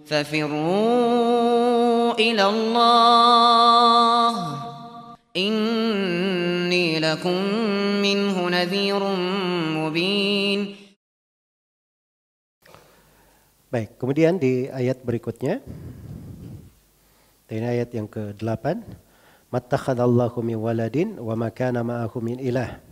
ففروا إلى الله إني لكم منه نذير مبين. Baik, kemudian di ayat berikutnya, ini ayat yang ke-8, mattakhadallahu min waladin wa ma kana ma'ahu min ilah.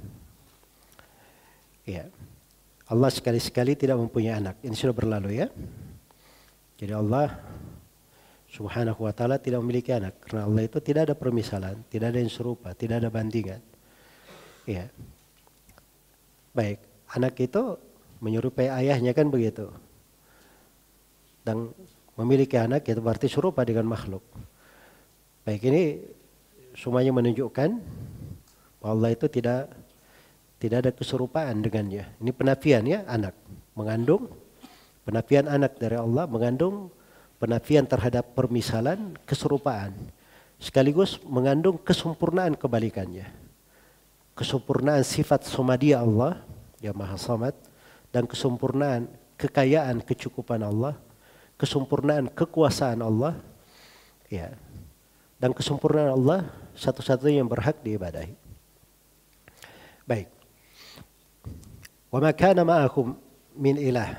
Ya. Allah sekali-sekali tidak mempunyai anak. Ini sudah berlalu ya. Jadi Allah Subhanahu wa taala tidak memiliki anak karena Allah itu tidak ada permisalan, tidak ada yang serupa, tidak ada bandingan. Ya. Baik, anak itu menyerupai ayahnya kan begitu. Dan memiliki anak itu berarti serupa dengan makhluk. Baik, ini semuanya menunjukkan bahwa Allah itu tidak ada keserupaan dengannya. Ini penafian ya, anak mengandung, penafian anak dari Allah mengandung penafian terhadap permisalan, keserupaan. Sekaligus mengandung kesempurnaan kebalikannya. Kesempurnaan sifat somadia Allah yang maha samad, dan kesempurnaan kekayaan kecukupan Allah, kesempurnaan kekuasaan Allah, ya, dan kesempurnaan Allah satu-satunya yang berhak diibadahi. Baik. Wa ma kana ma'akum min ilah.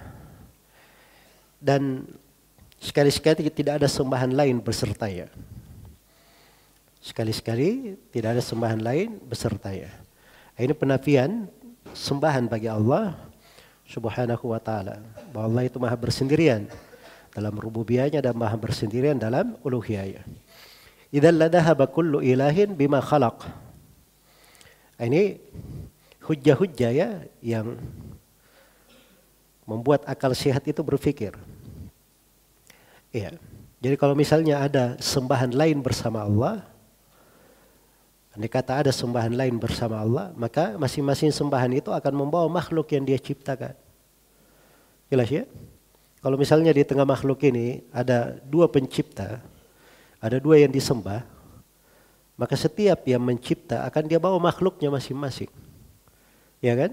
Dan sekali-sekali tidak ada sembahan lain besertanya. Sekali-sekali tidak ada sembahan lain besertanya. Ini penafian sembahan bagi Allah Subhanahu wa taala. Bahwa Allah itu maha bersendirian dalam rububiyahnya dan maha bersendirian dalam uluhiyahnya. Idzal ladahaba kullu ilahin bima khalaq. Ini hujjah-hujjah ya yang membuat akal sehat itu berpikir. Iya. Jadi kalau misalnya ada sembahan lain bersama Allah, andai kata ada sembahan lain bersama Allah, maka masing-masing sembahan itu akan membawa makhluk yang dia ciptakan. Jelas ya? Kalau misalnya di tengah makhluk ini ada dua pencipta, ada dua yang disembah, maka setiap yang mencipta akan dia bawa makhluknya masing-masing. Ya kan?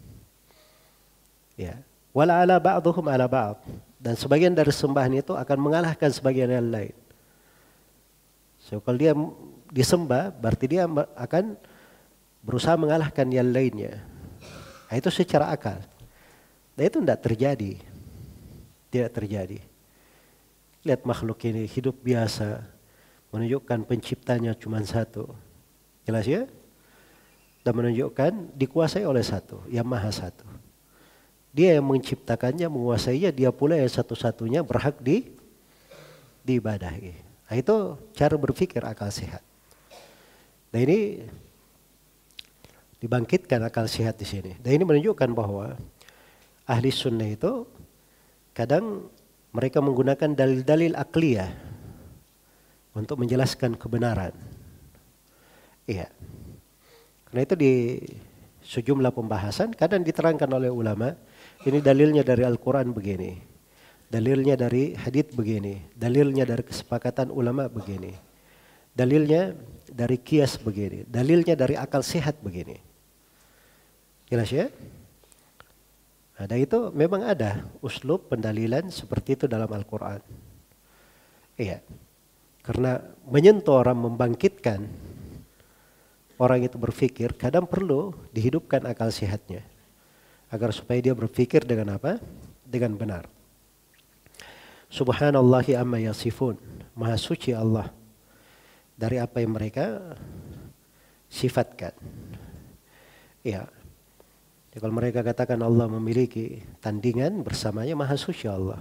Ya. Wala ala ba'dhum ala ba'd. Dan sebagian dari sembahan itu akan mengalahkan sebagian yang lain. So, kalau dia disembah, berarti dia akan berusaha mengalahkan yang lainnya. Nah, itu secara akal. Dan itu tidak terjadi. Tidak terjadi. Lihat makhluk ini hidup biasa, menunjukkan penciptanya cuma satu. Jelas ya? Dan menunjukkan dikuasai oleh satu, yang maha satu. Dia yang menciptakannya, menguasainya, dia pula yang satu-satunya berhak diibadahi. Nah, itu cara berpikir akal sehat. Dan ini dibangkitkan akal sehat di sini. Dan ini menunjukkan bahwa ahli sunnah itu kadang mereka menggunakan dalil-dalil akliyah untuk menjelaskan kebenaran. Iya. Karena itu di sejumlah pembahasan kadang diterangkan oleh ulama, ini dalilnya dari Al-Quran begini, dalilnya dari hadits begini, dalilnya dari kesepakatan ulama begini, dalilnya dari kias begini, dalilnya dari akal sehat begini. Jelas ya? Ada itu memang ada uslub pendalilan seperti itu dalam Al-Quran. Iya. Karena menyentuh orang, membangkitkan orang itu berpikir, kadang perlu dihidupkan akal sehatnya. Agar supaya dia berpikir dengan apa? Dengan benar. Subhanallahi amma yasifun. Maha suci Allah dari apa yang mereka sifatkan. Ya. Ya, kalau mereka katakan Allah memiliki tandingan, bersamanya maha suci Allah.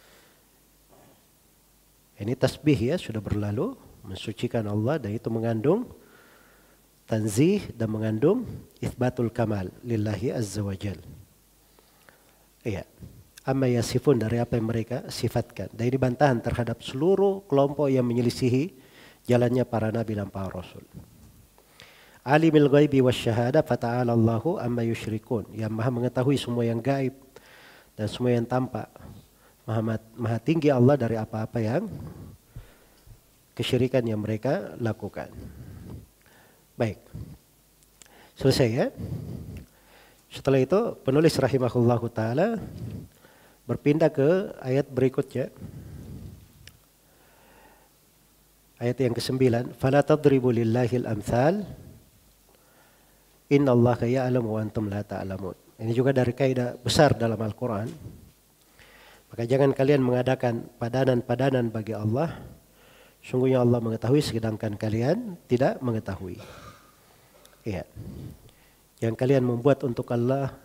Ini tasbih ya, sudah berlalu, mensucikan Allah, dan itu mengandung tanzih dan mengandung itsbatul kamal lillahi azza wa jal. Iya. Amma yasifun, dari apa yang mereka sifatkan. Dan ini bantahan terhadap seluruh kelompok yang menyelisihi jalannya para nabi dan para rasul. Alimil ghaibi wasyahada fata'ala Allahu amma yusyrikun. Yang maha mengetahui semua yang gaib dan semua yang tampak. Maha tinggi Allah dari apa-apa yang kesyirikan yang mereka lakukan. Baik. Selesai ya. Setelah itu penulis rahimahullahu ta'ala berpindah ke ayat berikutnya. Ayat yang ke-9, fala tadribu lillahil amthal innallaha ya'lamu wa antum la ta'lamun. Ini juga dari kaidah besar dalam Al-Qur'an. Maka jangan kalian mengadakan padanan-padanan bagi Allah. Sungguhnya Allah mengetahui sedangkan kalian tidak mengetahui. Iya. Yang kalian membuat untuk Allah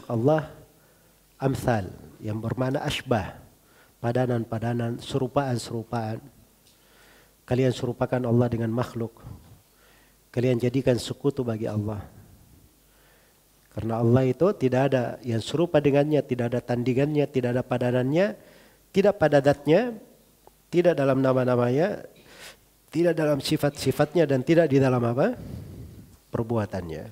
amthal yang bermakna asbah, padanan-padanan, serupaan-serupaan. Kalian serupakan Allah dengan makhluk. Kalian jadikan sekutu bagi Allah. Karena Allah itu tidak ada yang serupa dengannya, tidak ada tandingannya, tidak ada padanannya, tidak pada zatnya, tidak dalam nama-namanya, tidak dalam sifat-sifatnya, dan tidak di dalam apa? Perbuatannya.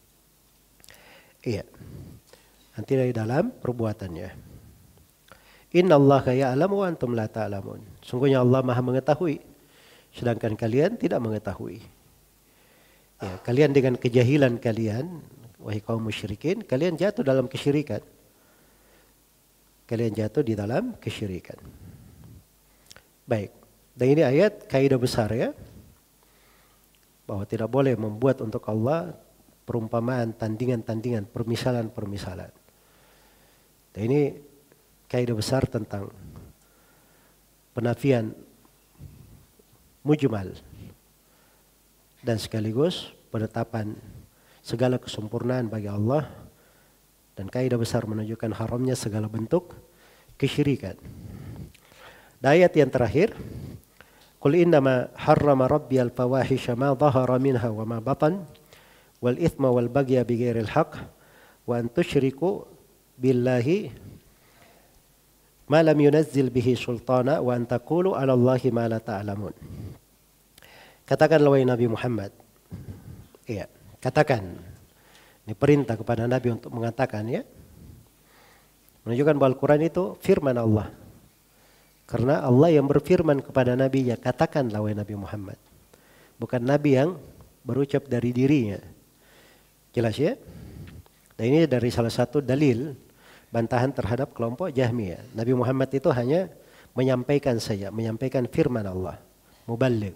Iya. Dan tidak di dalam perbuatannya. Innallaha ya'lamu wa antum la ta'lamun. Sungguhnya Allah Maha mengetahui, sedangkan kalian tidak mengetahui. Ya, kalian dengan kejahilan kalian, wahai kaum musyrikin, kalian jatuh dalam kesyirikan. Kalian jatuh di dalam kesyirikan. Baik. Dan ini ayat kaidah besar ya. Bahwa tidak boleh membuat untuk Allah perumpamaan, tandingan-tandingan, permisalan-permisalan. Dan ini kaidah besar tentang penafian mujmal dan sekaligus penetapan segala kesempurnaan bagi Allah, dan kaidah besar menunjukkan haramnya segala bentuk kesyirikan. Dan ayat yang terakhir, qul innama harrama rabbiyal fawahisha ma dhahara minha wa ma batan wal ithma wal bagya bighairil haqq wa an tusyriku billahi ma lam yunazzil bihi sultana wa an taqulu 'ala Allahi ma la ta'lamun. Katakanlah wahai Nabi Muhammad. Iya, katakan. Ini perintah kepada Nabi untuk mengatakan ya. Menunjukkan bahwa Al-Quran itu firman Allah. Karena Allah yang berfirman kepada Nabi, ya katakanlah wahai Nabi Muhammad. Bukan Nabi yang berucap dari dirinya. Jelas ya? Dan ini dari salah satu dalil bantahan terhadap kelompok Jahmiyah. Nabi Muhammad itu hanya menyampaikan saja, menyampaikan firman Allah. Muballigh.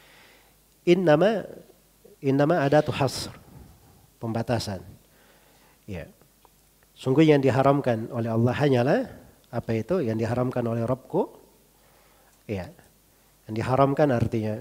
Innama adatu hasr, pembatasan. Ya. Sungguh yang diharamkan oleh Allah hanyalah apa itu? Yang diharamkan oleh Rabbku. Ya. Yang diharamkan artinya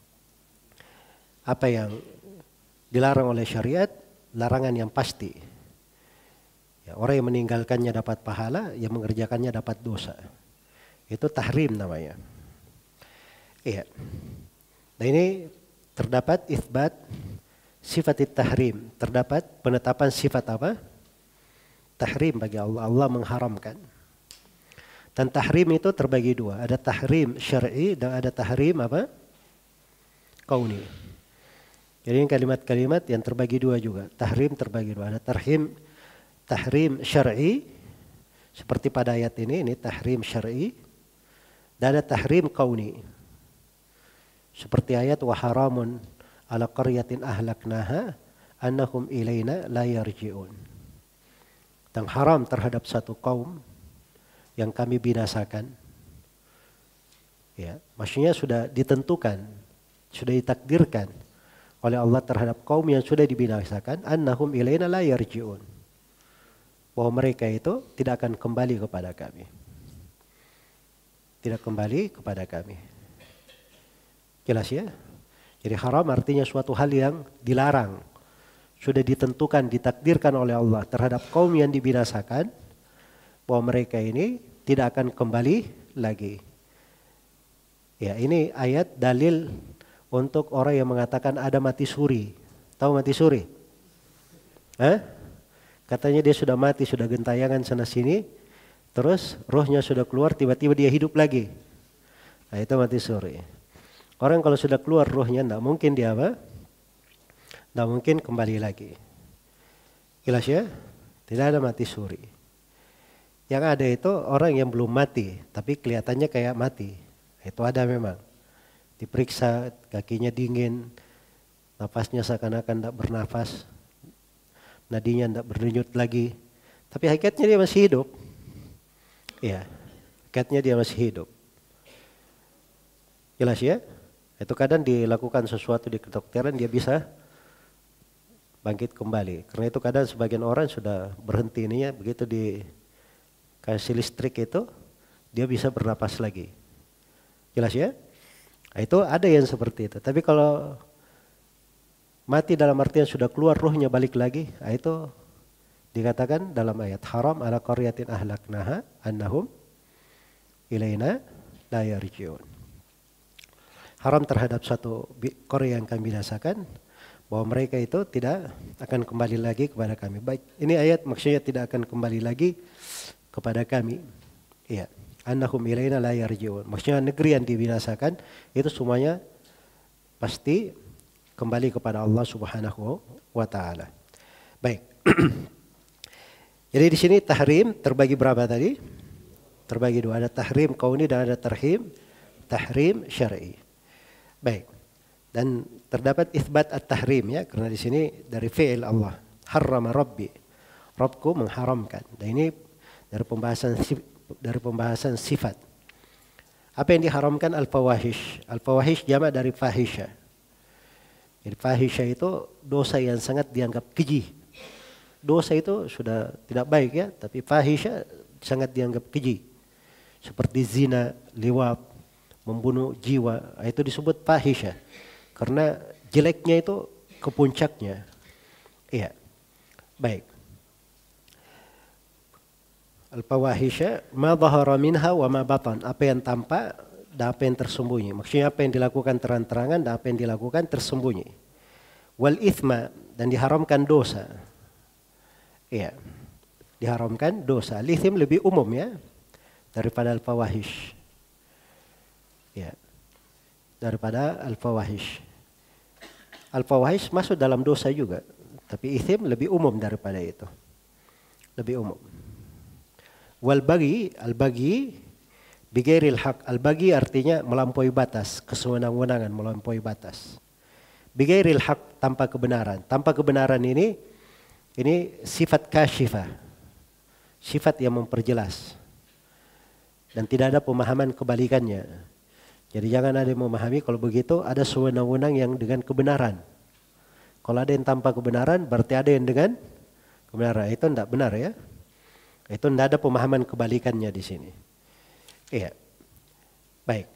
apa yang dilarang oleh syariat, larangan yang pasti. Ya, orang yang meninggalkannya dapat pahala, yang mengerjakannya dapat dosa. Itu tahrim namanya. Iya. Nah ini terdapat itsbat sifat tahrim, terdapat penetapan sifat apa? Tahrim bagi Allah. Allah mengharamkan. Dan tahrim itu terbagi dua, ada tahrim syar'i dan ada tahrim apa? Kauni. Jadi kalimat-kalimat yang terbagi dua juga. Tahrim terbagi dua, ada tahrim syar'i seperti pada ayat ini tahrim syar'i, dan ada tahrim kauni. Seperti ayat wa haramun ala qaryatin ahlaknaha annahum ilaina la yarji'un. Dan haram terhadap satu kaum yang kami binasakan. Ya, maksudnya sudah ditentukan, sudah ditakdirkan oleh Allah terhadap kaum yang sudah dibinasakan, annahum ilaina la yarji'un. Bahwa mereka itu tidak akan kembali kepada kami. Tidak kembali kepada kami. Jelas ya? Jadi haram artinya suatu hal yang dilarang. Sudah ditentukan, ditakdirkan oleh Allah terhadap kaum yang dibinasakan. Bahwa mereka ini tidak akan kembali lagi. Ya, ini ayat dalil untuk orang yang mengatakan ada mati suri. Tahu mati suri? Hah? Katanya dia sudah mati, sudah gentayangan sana sini. Terus rohnya sudah keluar, tiba-tiba dia hidup lagi. Nah itu mati suri. Orang kalau sudah keluar rohnya, tidak mungkin dia apa? Tidak mungkin kembali lagi. Jelas ya? Tidak ada mati suri. Yang ada itu orang yang belum mati, tapi kelihatannya kayak mati. Itu ada memang. Diperiksa, kakinya dingin, napasnya seakan-akan tidak bernafas, nadinya tidak berdenyut lagi. Tapi hakikatnya dia masih hidup. Iya, hakikatnya dia masih hidup. Jelas ya? Itu kadang dilakukan sesuatu di kedokteran dia bisa bangkit kembali. Karena itu kadang sebagian orang sudah berhenti ininya, begitu dikasih listrik itu dia bisa bernapas lagi. Jelas ya? Nah, itu ada yang seperti itu. Tapi kalau mati dalam artian sudah keluar ruhnya balik lagi, nah itu dikatakan dalam ayat haram ala qaryatin ahlaknaha annahum ilaina la yarji'un. Haram terhadap satu Korea yang kami binasakan, bahwa mereka itu tidak akan kembali lagi kepada kami. Baik, ini ayat maksudnya tidak akan kembali lagi kepada kami. Iya, annahum ilaina la yarji'un. Maksudnya negeri yang dibinasakan itu semuanya pasti kembali kepada Allah Subhanahu wa taala. Baik. Jadi di sini tahrim terbagi berapa tadi? Terbagi dua, ada tahrim kauni dan ada tahrim syar'i. Baik. Dan terdapat itsbat at-tahrim ya, karena di sini dari fi'il Allah. Harrama Rabbi. Rabbku mengharamkan. Dan ini dari pembahasan sifat. Apa yang diharamkan? Al-fawahish. Al-fawahish jamak dari fahisha. Jadi fahisha itu dosa yang sangat dianggap keji. Dosa itu sudah tidak baik ya, tapi fahisha sangat dianggap keji. Seperti zina, liwat, membunuh jiwa, itu disebut fahisha. Karena jeleknya itu ke puncaknya. Iya. Baik. Al-fawahisha ma dhahara minha wa ma batan. Apa yang tampak dan apa yang tersembunyi. Maksudnya apa yang dilakukan terang-terangan dan apa yang dilakukan tersembunyi. Wal ithma, dan diharamkan dosa. Iya. Diharamkan dosa. Al-ithim lebih umum ya daripada al-fawahish. Ya. Daripada al-fawahish. Al-fawahish masuk dalam dosa juga, tapi ithim lebih umum daripada itu. Lebih umum. Wal bagi, al-bagi bighairil haq. Al-bagi artinya melampaui batas, kesewenang-wenangan, melampaui batas. Bighairil haq, tanpa kebenaran. Tanpa kebenaran ini sifat kasyifah. Sifat yang memperjelas. Dan tidak ada pemahaman kebalikannya. Jadi jangan ada yang memahami kalau begitu ada sewenang-wenang yang dengan kebenaran. Kalau ada yang tanpa kebenaran berarti ada yang dengan kebenaran. Itu tidak benar ya. Itu tidak ada pemahaman kebalikannya di sini. Iya. Baik.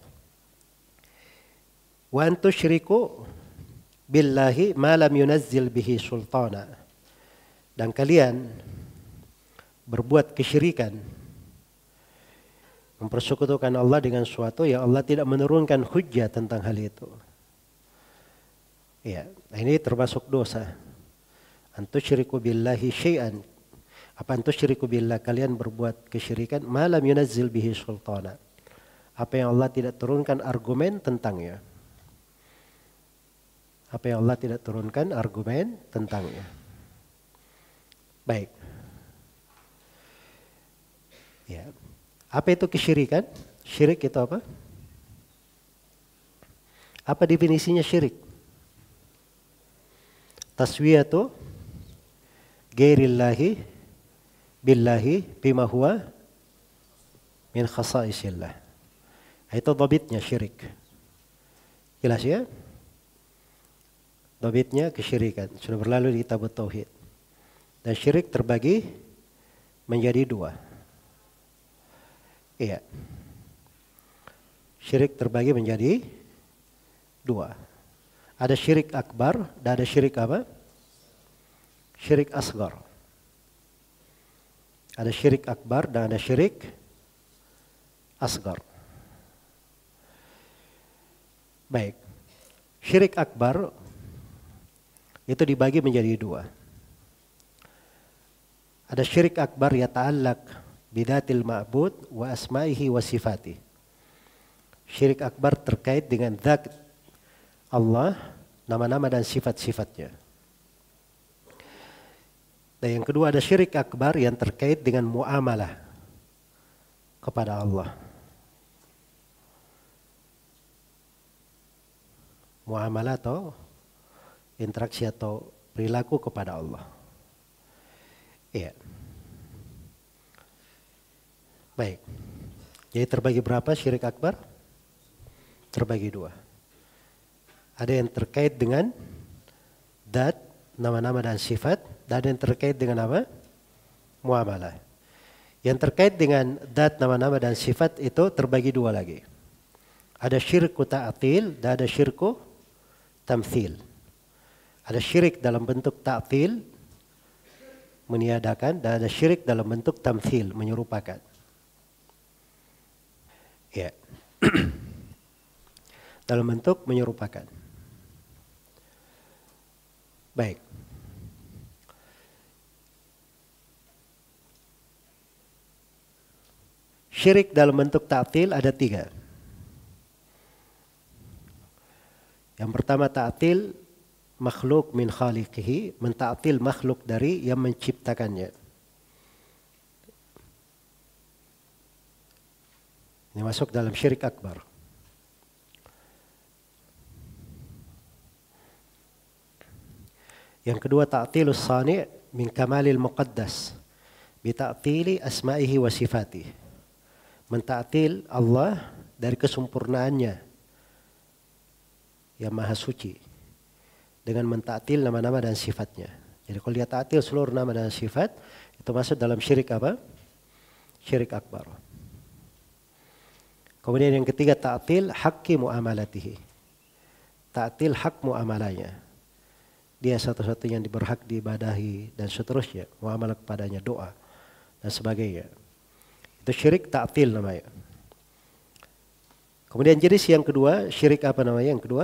Wa antusyriku billahi ma lam yunazzil bihi sultana. Dan kalian berbuat kesyirikan, mempersekutukan Allah dengan sesuatu yang Allah tidak menurunkan hujjah tentang hal itu. Ya, nah ini termasuk dosa. Antusyriku billahi syai'an. Apa antusyriku billah, kalian berbuat kesyirikan ma lam yunazzil bihi sultana. Apa yang Allah tidak turunkan argumen tentangnya. Apa yang Allah tidak turunkan argumen tentangnya. Baik. Ya. Apa itu kesyirikan? Syirik itu apa? Apa definisinya syirik? Taswiyatu ghairillahi billahi bima huwa min khasaisillah. Itu dhabitnya syirik. Jelas ya? Dhabitnya kesyirikan. Sudah berlalu di kitab tauhid. Dan syirik terbagi menjadi dua. Iya. Syirik terbagi menjadi dua. Ada syirik akbar dan ada syirik apa? Syirik asgar. Ada syirik akbar dan ada syirik asgar. Baik. Syirik akbar itu dibagi menjadi dua. Ada syirik akbar yata'allaq bidatil ma'bud wa asma'ihi wa sifati. Syirik akbar terkait dengan zat Allah, nama-nama dan sifat-sifatnya. Dan yang kedua ada syirik akbar yang terkait dengan muamalah kepada Allah. Muamalah atau interaksi atau perilaku kepada Allah. Iya. Baik. Jadi terbagi berapa syirik akbar? Terbagi dua. ada yang terkait dengan dat, nama-nama dan sifat, dan ada yang terkait dengan apa? Muamalah. Yang terkait dengan dat, nama-nama dan sifat itu terbagi dua lagi. Ada syirku ta'til dan ada syirku tamthil. Ada syirik dalam bentuk ta'til, meniadakan, dan ada syirik dalam bentuk tamthil, menyerupakan. Ya. Dalam bentuk menyerupakan. Baik. Syirik dalam bentuk ta'til ada 3. Yang pertama ta'til makhluk min khaliqihi, menta'til makhluk dari yang menciptakannya. Ini masuk dalam syirik akbar. Yang kedua ta'tilus sani' min kamalil muqaddas bi ta'tili asma'ihi wa sifatihi. Menta'til Allah dari kesempurnaannya yang maha suci dengan menta'til nama-nama dan sifatnya. Jadi kalau dia ta'til seluruh nama dan sifat itu masuk dalam syirik apa? Syirik akbar. Kemudian yang ketiga ta'til haqqi muamalatihi. Ta'til hak muamalahnya. Dia satu-satunya yang berhak diibadahi dan seterusnya. Muamalah kepadanya, doa dan sebagainya. Itu syirik ta'til namanya. Kemudian jenis yang kedua, syirik apa namanya yang kedua?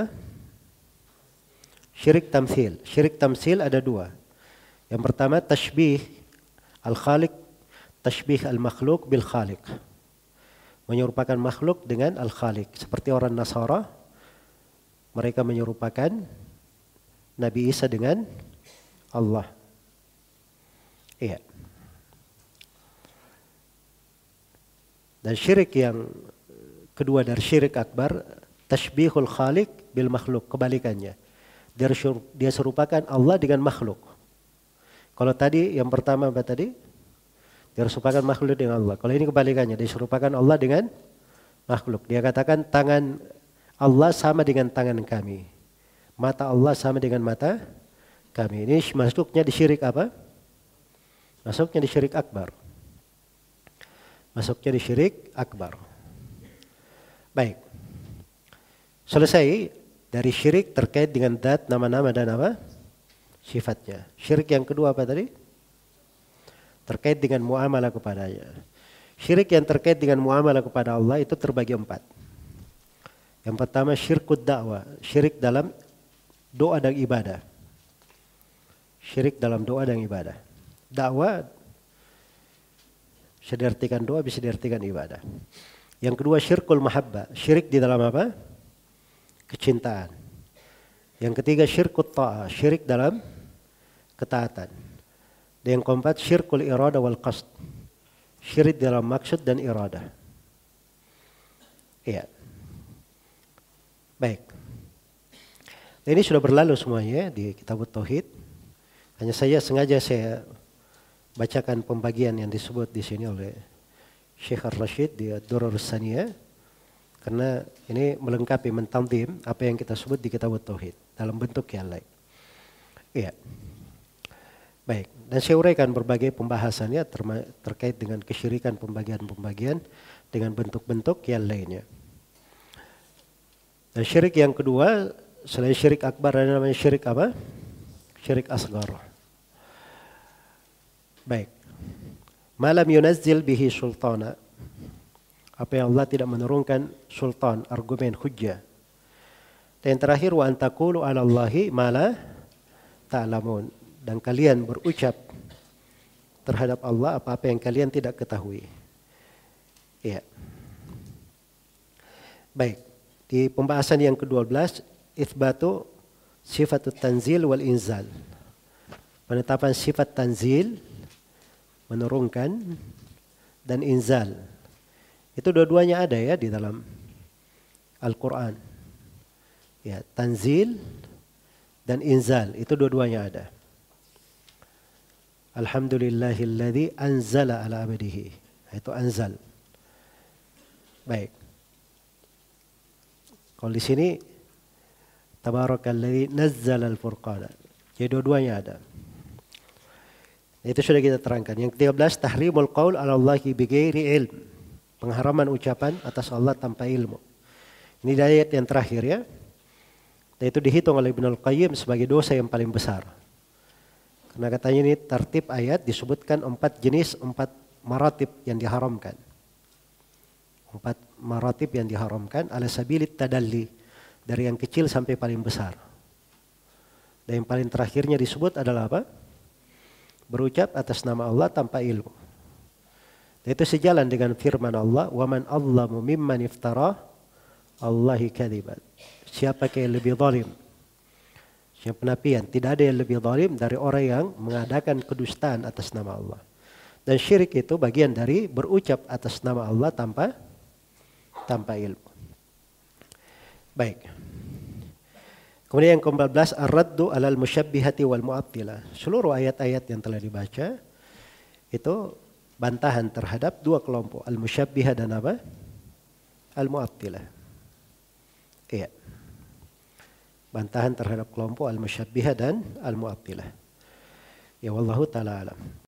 Syirik tamthil. Syirik tamthil ada 2. Yang pertama tashbih al-khaliq, tashbih al-makhluk bil khaliq. Menyerupakan makhluk dengan al-khaliq. Seperti orang Nasara, mereka menyerupakan Nabi Isa dengan Allah. Iya. Dan syirik yang kedua dari syirik akbar, tashbihul khaliq bil makhluk, kebalikannya. Dia serupakan Allah dengan makhluk. Kalau tadi yang pertama apa tadi? Dia serupakan makhluk dengan Allah. Kalau ini kebalikannya, dia serupakan Allah dengan makhluk. Dia katakan tangan Allah sama dengan tangan kami. Mata Allah sama dengan mata kami. Ini masuknya di syirik apa? Masuknya di syirik akbar. Masuknya di syirik akbar. Baik. Selesai dari syirik terkait dengan dat, nama-nama dan apa? Sifatnya. Syirik yang kedua apa tadi? Terkait dengan muamalah kepadanya. Syirik yang terkait dengan muamalah kepada Allah itu terbagi 4. Yang pertama syirkud dakwah, syirik dalam doa dan ibadah. Syirik dalam doa dan ibadah. Dakwah bisa diartikan doa, bisa diartikan ibadah. Yang kedua syirkul mahabbah, syirik di dalam apa? Kecintaan. Yang ketiga syirkut ta'ah, syirik dalam ketaatan. Dan yang keempat syirkul irada wal qasd, syirik dalam maksud dan irada. Iya. Baik. Dan ini sudah berlalu semuanya di Kitab Tauhid. Hanya sengaja saya bacakan pembagian yang disebut di sini oleh Syekh Ar-Rashid di Ad-Durar As-Saniyah, karena ini melengkapi, mentanzim apa yang kita sebut di Kitab Tauhid dalam bentuk yang lain. Iya. Baik, dan saya uraikan berbagai pembahasannya terkait dengan kesyirikan pembagian-pembagian dengan bentuk-bentuk yang lainnya. Dan syirik yang kedua selain syirik akbar ada namanya syirik apa? Syirik asghar. Baik. Malam yunazzil bihi sultana. Apa yang Allah tidak menurunkan sultan, argumen, hujjah. Dan yang terakhir wa antaqulu 'ala Allahi ma la ta'lamun. Dan kalian berucap terhadap Allah apa-apa yang kalian tidak ketahui. Iya. Baik. Di pembahasan yang ke-12, itsbatu sifatut tanzil wal inzal. Penetapan sifat tanzil, menurunkan, dan inzal. Itu dua-duanya ada ya di dalam Al-Quran. Ya, tanzil dan inzal, itu dua-duanya ada. Alhamdulillahilladzi anzala ala abdihi. Itu anzal. Baik. Kalau di sini Tabarakalladzi nazzala al-furqana. Jadi dua-duanya ada. Itu sudah kita terangkan. Yang ke-13 tahrimul qaul 'ala Allahi bighairi ilm. Pengharaman ucapan atas Allah tanpa ilmu. Ini ayat yang terakhir ya. Dan itu dihitung oleh Ibnul Qayyim sebagai dosa yang paling besar. Karena katanya ini tertib ayat disebutkan 4 jenis, 4 maratib yang diharamkan. 4 maratib yang diharamkan ala sabilit tadalli. Dari yang kecil sampai paling besar. Dan yang paling terakhirnya disebut adalah apa? Berucap atas nama Allah tanpa ilmu. Dan itu sejalan dengan firman Allah, "Wa man adlamu mimman iftara Allahi kadziban." Siapa yang lebih zalim? Siapa penapian? Tidak ada yang lebih zalim dari orang yang mengadakan kedustaan atas nama Allah. Dan syirik itu bagian dari berucap atas nama Allah tanpa ilmu. Baik. Kemudian yang ke-14 ar-raddu 'alal musyabbihati wal mu'attilah. Seluruh ayat-ayat yang telah dibaca itu bantahan terhadap dua kelompok, al-musyabbihah dan apa? Al-mu'attilah. Iya. Bantahan terhadap kelompok al-musyabbihah dan al-mu'attilah. Ya wallahu taala alam.